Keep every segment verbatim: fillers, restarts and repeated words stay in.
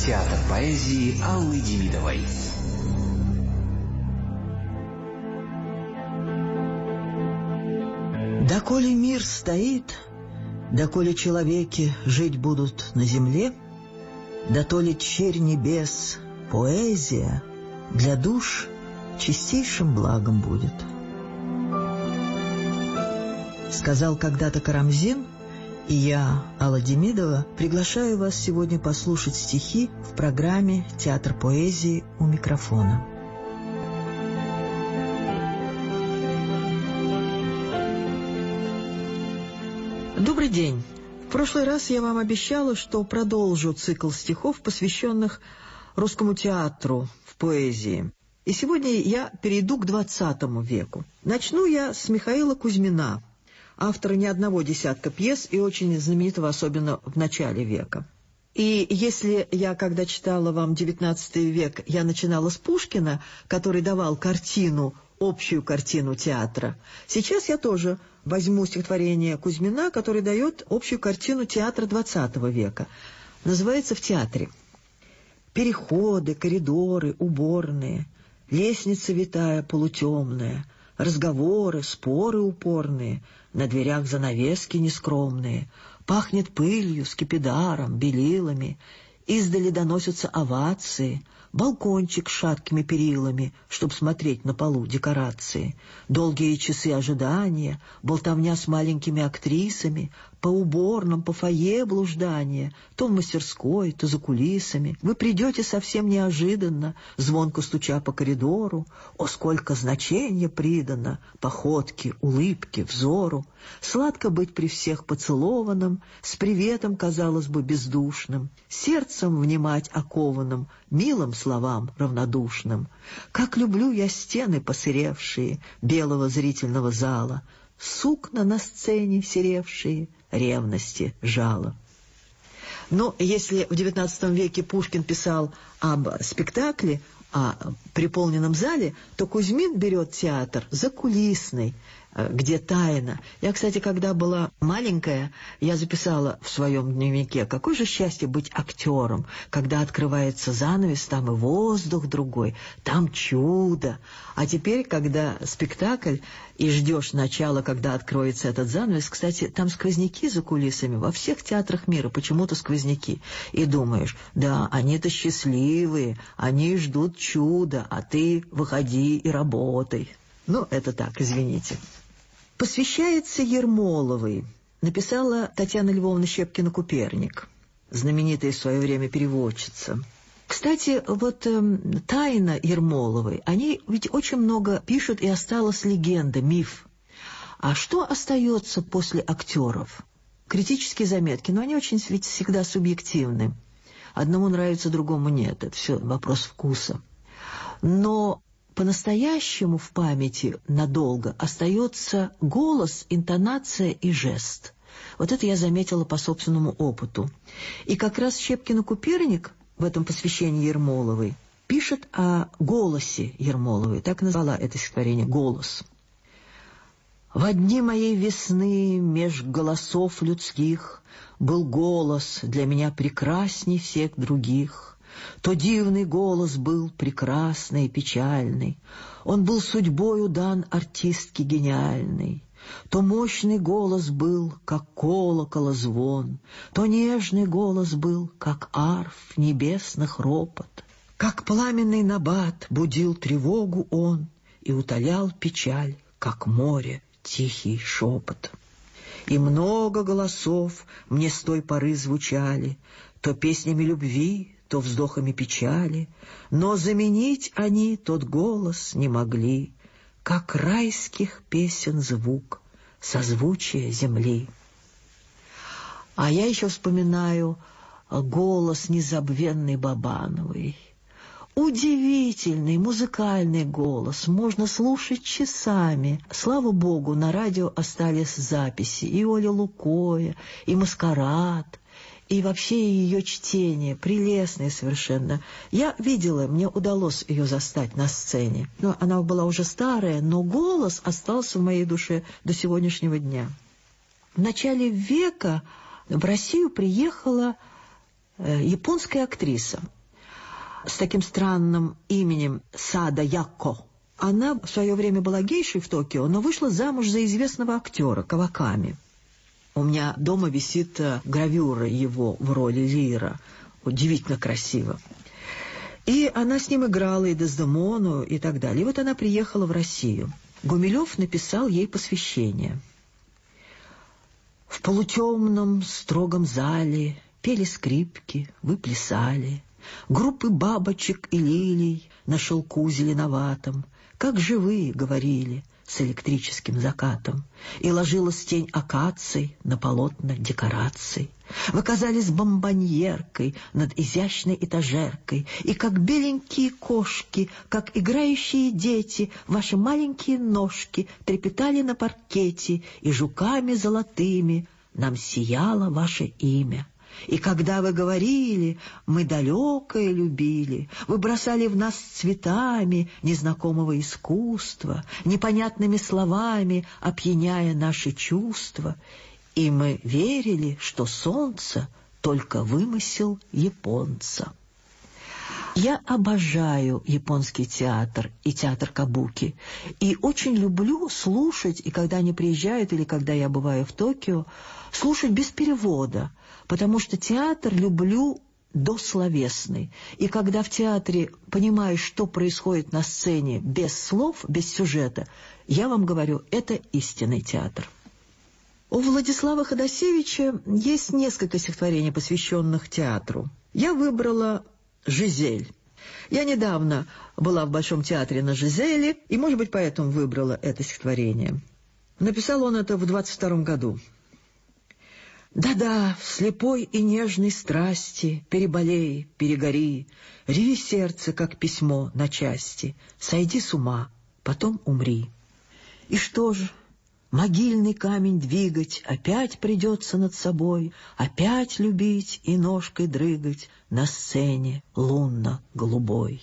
Театр поэзии Аллы Демидовой. Доколе мир стоит, доколе человеки жить будут на земле, дотоле черь небес, поэзия для душ чистейшим благом будет. Сказал когда-то Карамзин, и я, Алла Демидова, приглашаю вас сегодня послушать стихи в программе «Театр поэзии» у микрофона. Добрый день. В прошлый раз я вам обещала, что продолжу цикл стихов, посвященных русскому театру в поэзии. И сегодня я перейду к двадцатому веку. Начну я с Михаила Кузьмина, автора не одного десятка пьес и очень знаменитого, особенно в начале века. И если я, когда читала вам девятнадцатый век, я начинала с Пушкина, который давал картину, общую картину театра, сейчас я тоже возьму стихотворение Кузьмина, который дает общую картину театра двадцатого века. Называется «В театре». Переходы, коридоры, уборные, лестница витая полутемная, разговоры, споры упорные, на дверях занавески нескромные, пахнет пылью, скипидаром, белилами, издали доносятся овации, балкончик с шаткими перилами, чтоб смотреть на полу декорации, долгие часы ожидания, болтовня с маленькими актрисами, по уборным, по фойе блуждания, то в мастерской, то за кулисами. Вы придете совсем неожиданно, звонко стуча по коридору. О, сколько значения придано походке, улыбке, взору! Сладко быть при всех поцелованным, с приветом, казалось бы, бездушным, сердцем внимать окованным, милым словам равнодушным. Как люблю я стены посыревшие белого зрительного зала, сукна на сцене серевшие, ревности жало. Но если в девятнадцатом веке Пушкин писал об спектакле, о приполненном зале, то Кузьмин берет театр закулисный, где тайна. Я, кстати, когда была маленькая, я записала в своем дневнике, какое же счастье быть актером, когда открывается занавес, там и воздух другой, там чудо. А теперь, когда спектакль, и ждешь начала, когда откроется этот занавес, кстати, там сквозняки за кулисами, во всех театрах мира почему-то сквозняки. И думаешь, да, они-то счастливые, они ждут чуда, а ты выходи и работай. Ну, это так, извините. Посвящается Ермоловой, написала Татьяна Львовна Щепкина-Куперник, знаменитая в свое время переводчица. Кстати, вот э, тайна Ермоловой, они ведь очень много пишут, и осталась легенда, миф. А что остается после актеров? Критические заметки, но они очень ведь всегда субъективны. Одному нравится, другому нет, это все вопрос вкуса. Но по-настоящему в памяти надолго остается голос, интонация и жест. Вот это я заметила по собственному опыту. И как раз Щепкина-Куперник в этом посвящении Ермоловой пишет о голосе Ермоловой. Так назвала это стихотворение «Голос». «Во дни моей весны меж голосов людских был голос для меня прекрасней всех других». То дивный голос был прекрасный и печальный, он был судьбою дан артистке гениальной. То мощный голос был, как колокола звон, то нежный голос был, как арф небесных ропот. Как пламенный набат будил тревогу он и утолял печаль, как море тихий шепот. И много голосов мне с той поры звучали, то песнями любви, то вздохами печали, но заменить они тот голос не могли, как райских песен звук, созвучие земли. А я еще вспоминаю голос незабвенной Бабановой. Удивительный музыкальный голос, можно слушать часами. Слава богу, на радио остались записи и Оля Лукоя, и «Маскарад», и вообще ее чтение, прелестное совершенно. Я видела, мне удалось ее застать на сцене. Но она была уже старая, но голос остался в моей душе до сегодняшнего дня. В начале века в Россию приехала японская актриса с таким странным именем Сада Яко. Она в свое время была гейшей в Токио, но вышла замуж за известного актера Каваками. У меня дома висит гравюра его в роли Лира. Удивительно красиво. И она с ним играла и Дездемону, и так далее. И вот она приехала в Россию. Гумилев написал ей посвящение. В полутемном строгом зале пели скрипки, вы плясали. Группы бабочек и лилий на шелку зеленоватом, как живые, говорили, с электрическим закатом. И ложилась тень акаций на полотна декораций. Вы казались бомбоньеркой над изящной этажеркой, и как беленькие кошки, как играющие дети, ваши маленькие ножки трепетали на паркете, и жуками золотыми нам сияло ваше имя. И когда вы говорили, мы далекое любили, вы бросали в нас цветами незнакомого искусства, непонятными словами опьяняя наши чувства, и мы верили, что солнце только вымысел японца. Я обожаю японский театр и театр кабуки, и очень люблю слушать, и когда они приезжают, или когда я бываю в Токио, слушать без перевода, потому что театр люблю дословесный. И когда в театре понимаешь, что происходит на сцене без слов, без сюжета, я вам говорю, это истинный театр. У Владислава Ходосевича есть несколько стихотворений, посвященных театру. Я выбрала «Жизель». Я недавно была в Большом театре на «Жизели», и, может быть, поэтому выбрала это стихотворение. Написал он это в двадцать втором году. «Да-да, в слепой и нежной страсти переболей, перегори, реви сердце, как письмо на части, сойди с ума, потом умри. И что же? Могильный камень двигать опять придется над собой, опять любить и ножкой дрыгать на сцене лунно-голубой».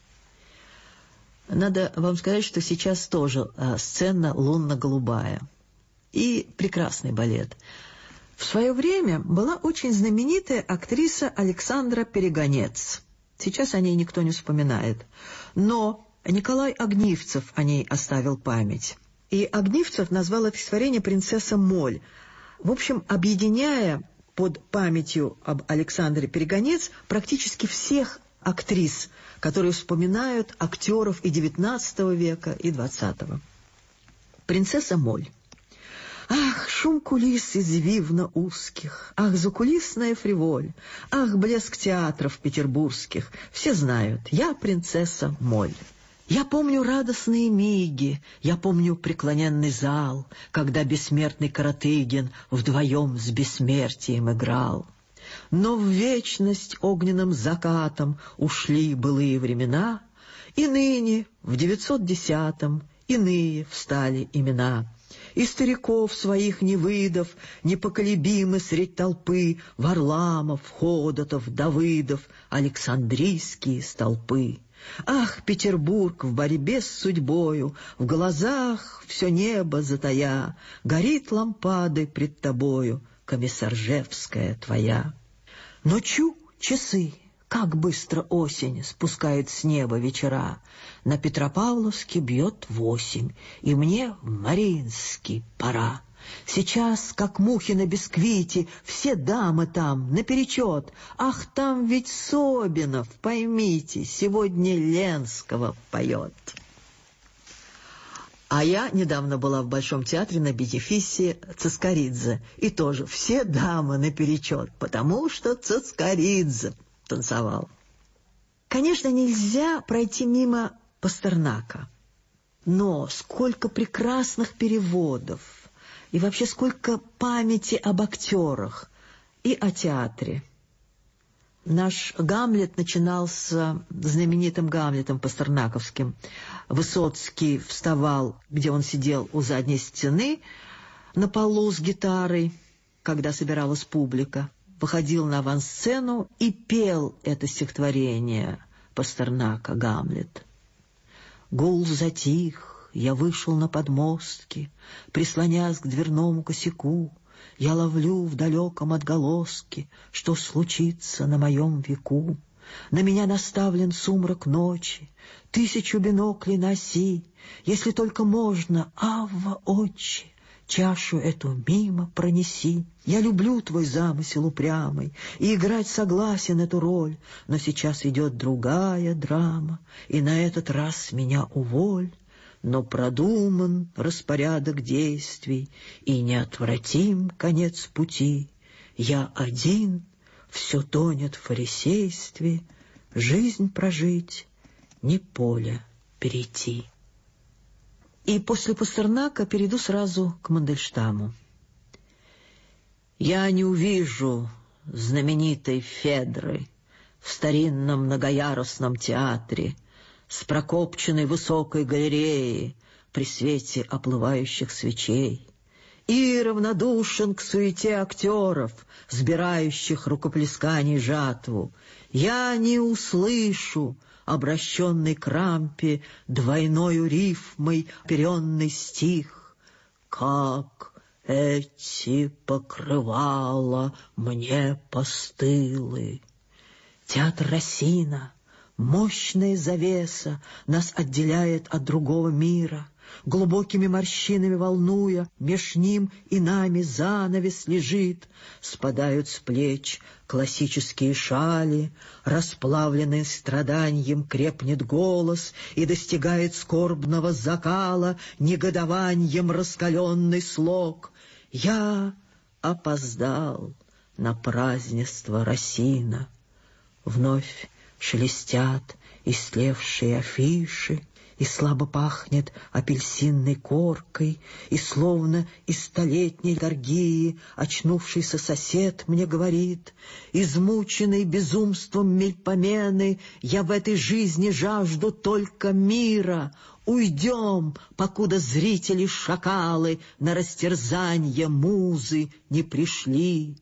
Надо вам сказать, что сейчас тоже а, сцена лунно-голубая. И прекрасный балет. В свое время была очень знаменитая актриса Александра Перегонец. Сейчас о ней никто не вспоминает. Но Николай Огнивцев о ней оставил память. И Огнивцев назвал это стихотворение «Принцесса Моль». В общем, объединяя под памятью об Александре Перегонец практически всех актрис, которые вспоминают актеров и девятнадцатого века, и двадцатого. «Принцесса Моль». Ах, шум кулис извивно узких, ах, закулисная фриволь, ах, блеск театров петербургских, все знают, я принцесса Моль. Я помню радостные миги, я помню преклоненный зал, когда бессмертный Каратыгин вдвоем с бессмертием играл. Но в вечность огненным закатом ушли былые времена, и ныне, в девятьсот десятом, иные встали имена. И стариков своих не выдав, непоколебимы средь толпы, Варламов, Ходотов, Давыдов, Александрийские столпы. Ах, Петербург в борьбе с судьбою, в глазах все небо затая, горит лампадой пред тобою Комиссаржевская твоя. Но чу, часы, как быстро осень спускает с неба вечера. На Петропавловске бьет восемь, и мне в Мариинский пора. Сейчас, как мухи на бисквите, все дамы там наперечет. Ах, там ведь Собинов, поймите, сегодня Ленского поет. А я недавно была в Большом театре на бенефисе Цискоридзе, и тоже все дамы наперечет, потому что Цискоридзе танцевал. Конечно, нельзя пройти мимо Пастернака, но сколько прекрасных переводов, и вообще сколько памяти об актерах и о театре. Наш Гамлет начинался знаменитым Гамлетом пастернаковским. Высоцкий вставал, где он сидел у задней стены, на полу с гитарой, когда собиралась публика, выходил на авансцену и пел это стихотворение Пастернака «Гамлет». Гул затих, я вышел на подмостки, прислонясь к дверному косяку, я ловлю в далеком отголоске, что случится на моем веку. На меня наставлен сумрак ночи, тысячу биноклей носи, если только можно, Авва, Отче, чашу эту мимо пронеси. Я люблю твой замысел упрямый, и играть согласен эту роль, но сейчас идет другая драма, и на этот раз меня уволь. Но продуман распорядок действий, и неотвратим конец пути. Я один, все тонет в фарисействе, жизнь прожить, не поле перейти. И после Пастернака перейду сразу к Мандельштаму. Я не увижу знаменитой Федры в старинном многоярусном театре с прокопченной высокой галереей при свете оплывающих свечей, и равнодушен к суете актеров, сбирающих рукоплесканий жатву. Я не услышу обращенный к рампе двойною рифмой оперенный стих. Как эти покрывала мне постылы. Театр Рассина, мощная завеса, нас отделяет от другого мира. Глубокими морщинами волнуя, меж ним и нами занавес лежит. Спадают с плеч классические шали, расплавленный страданьем крепнет голос и достигает скорбного закала негодованием раскаленный слог. Я опоздал на празднество Рассина. Вновь шелестят истлевшие афиши, и слабо пахнет апельсинной коркой, и словно из столетней торгии очнувшийся сосед мне говорит: измученный безумством мельпомены, я в этой жизни жажду только мира. Уйдем, покуда зрители-шакалы на растерзанье музы не пришли.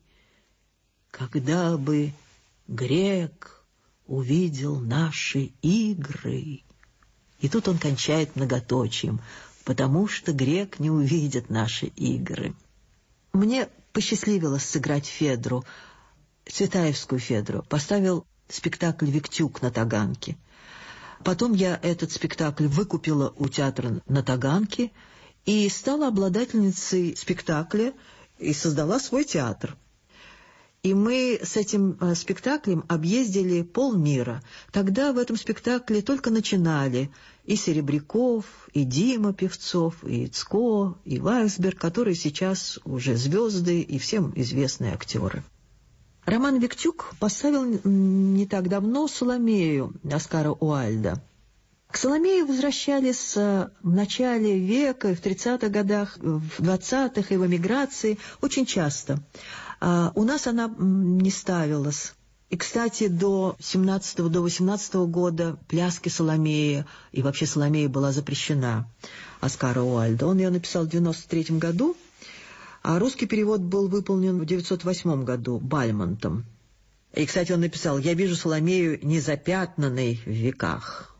Когда бы грек увидел наши игры... И тут он кончает многоточием, потому что грек не увидит наши игры. Мне посчастливилось сыграть Федру, Цветаевскую Федру. Поставил спектакль «Виктюк» на Таганке. Потом я этот спектакль выкупила у театра на Таганке и стала обладательницей спектакля и создала свой театр. И мы с этим э, спектаклем объездили полмира. Тогда в этом спектакле только начинали и Серебряков, и Дима Певцов, и Ицко, и Вайсберг, которые сейчас уже звезды и всем известные актеры. Роман Виктюк поставил не так давно Соломею Оскара Уайльда. К Соломее возвращались в начале века, в тридцатых годах, в двадцатых и в эмиграции очень часто. А у нас она не ставилась. И, кстати, до семнадцатого, до восемнадцатого года пляски Соломеи, и вообще Соломея была запрещена Оскара Уайльда. Он ее написал в девяносто третьем году, а русский перевод был выполнен в девятьсот восьмом году Бальмонтом. И, кстати, он написал: «Я вижу Соломею незапятнанной в веках.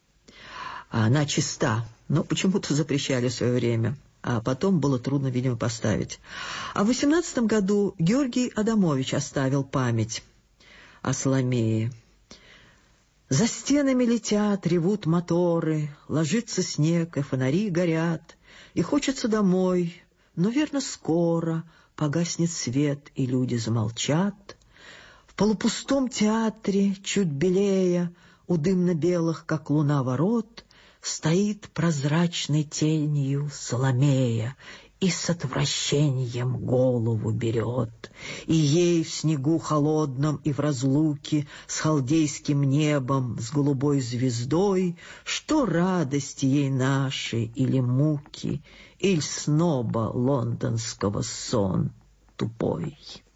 Она чиста», но почему-то запрещали в свое время. А потом было трудно, видимо, поставить. А в восемнадцатом году Георгий Адамович оставил память о Соломее. «За стенами летят, ревут моторы, ложится снег, и фонари горят, и хочется домой, но, верно, скоро погаснет свет, и люди замолчат. В полупустом театре, чуть белее, у дымно-белых, как луна, ворот, стоит прозрачной тенью Соломея и с отвращением голову берет, и ей в снегу холодном и в разлуке с халдейским небом, с голубой звездой, что радости ей наши или муки, иль сноба лондонского сон тупой».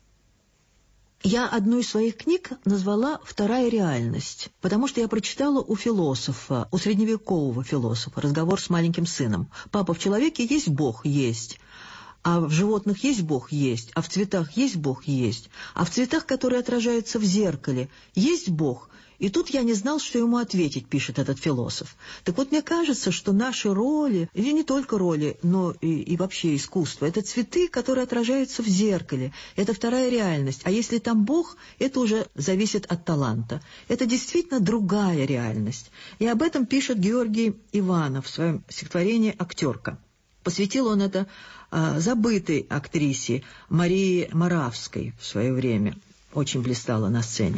Я одну из своих книг назвала «Вторая реальность», потому что я прочитала у философа, у средневекового философа, разговор с маленьким сыном. «Папа, в человеке есть Бог?» «Есть». А в животных есть Бог? Есть. А в цветах есть Бог? Есть. А в цветах, которые отражаются в зеркале, есть Бог? И тут я не знал, что ему ответить, пишет этот философ. Так вот, мне кажется, что наши роли, или не только роли, но и, и вообще искусство, это цветы, которые отражаются в зеркале. Это вторая реальность. А если там Бог, это уже зависит от таланта. Это действительно другая реальность. И об этом пишет Георгий Иванов в своем стихотворении «Актерка». Посвятил он это а, забытой актрисе Марии Моравской в свое время. Очень блистала на сцене.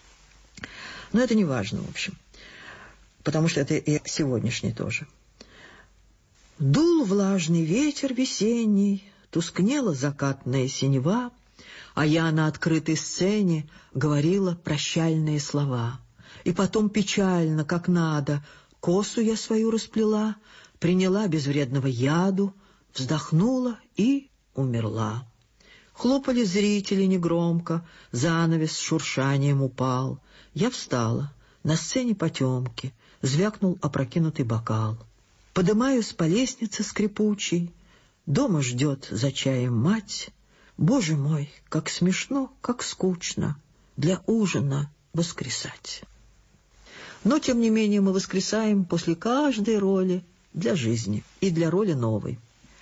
Но это не важно, в общем, потому что это и сегодняшний тоже. Дул влажный ветер весенний, тускнела закатная синева, а я на открытой сцене говорила прощальные слова. И потом печально, как надо, косу я свою расплела, приняла безвредного яду, вздохнула и умерла. Хлопали зрители негромко, занавес с шуршанием упал. Я встала, на сцене потемки, звякнул опрокинутый бокал. Подымаюсь по лестнице скрипучей, дома ждет за чаем мать. Боже мой, как смешно, как скучно для ужина воскресать. Но, тем не менее, мы воскресаем после каждой роли для жизни и для роли новой.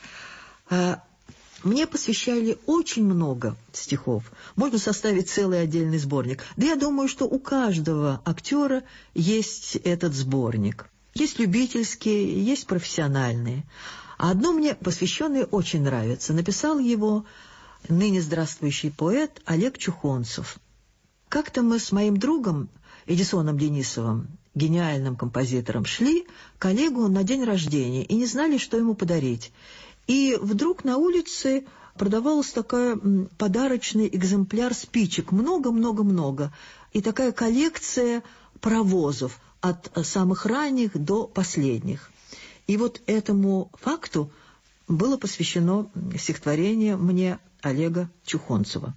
А мне посвящали очень много стихов. Можно составить целый отдельный сборник. Да я думаю, что у каждого актера есть этот сборник. Есть любительские, есть профессиональные. А одно мне посвященное очень нравится. Написал его ныне здравствующий поэт Олег Чухонцев. Как-то мы с моим другом Эдисоном Денисовым, гениальным композитором, шли к Олегу на день рождения и не знали, что ему подарить. И вдруг на улице продавался такой подарочный экземпляр спичек. Много-много-много. И такая коллекция паровозов от самых ранних до последних. И вот этому факту было посвящено стихотворение мне Олега Чухонцева.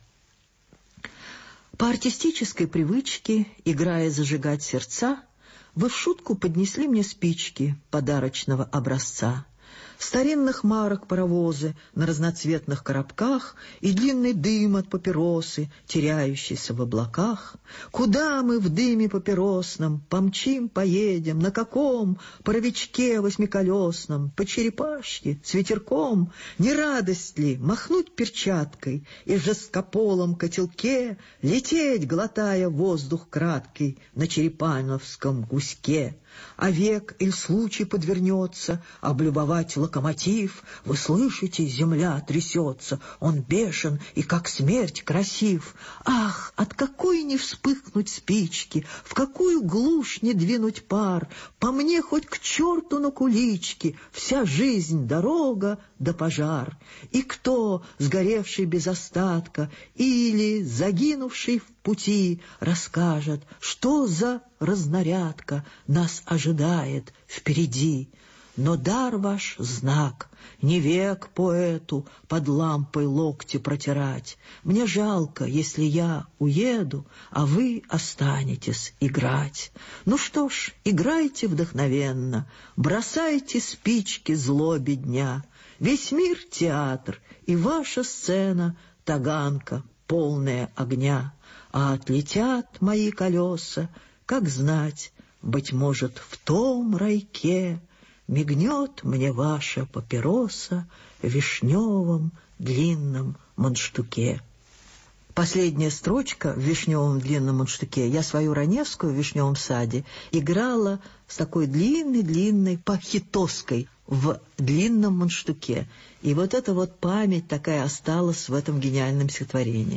По артистической привычке, играя зажигать сердца, вы в шутку поднесли мне спички подарочного образца. Старинных марок паровозы на разноцветных коробках и длинный дым от папиросы, теряющийся в облаках. Куда мы в дыме папиросном помчим, поедем, на каком паровичке восьмиколесном, по черепашке, с ветерком? Не радость ли махнуть перчаткой и в жесткополом котелке лететь, глотая воздух краткий на черепановском гуське? А век иль случай подвернется облюбовать локомотив, вы слышите, земля трясется, он бешен и как смерть красив. Ах, от какой не вспыхнуть спички, в какую глушь не двинуть пар, по мне хоть к черту на кулички, вся жизнь дорога да пожар. И кто, сгоревший без остатка или загинувший в пути, расскажет, что за разнарядка нас ожидает впереди. Но дар ваш знак, не век поэту под лампой локти протирать. Мне жалко, если я уеду, а вы останетесь играть. Ну что ж, играйте вдохновенно, бросайте спички злобе дня. Весь мир — театр, и ваша сцена — таганка, полная огня. А отлетят мои колеса, как знать, быть может, в том райке мигнет мне ваша папироса в вишневом длинном мундштуке. Последняя строчка в вишневом длинном мундштуке. Я свою Раневскую в вишневом саде играла с такой длинной-длинной пахитоской в длинном мундштуке. И вот эта вот память такая осталась в этом гениальном стихотворении.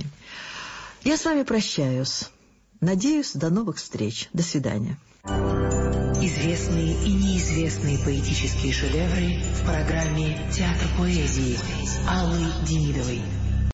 Я с вами прощаюсь. Надеюсь, до новых встреч. До свидания. Известные и неизвестные поэтические шедевры в программе «Театр поэзии» Аллы Демидовой.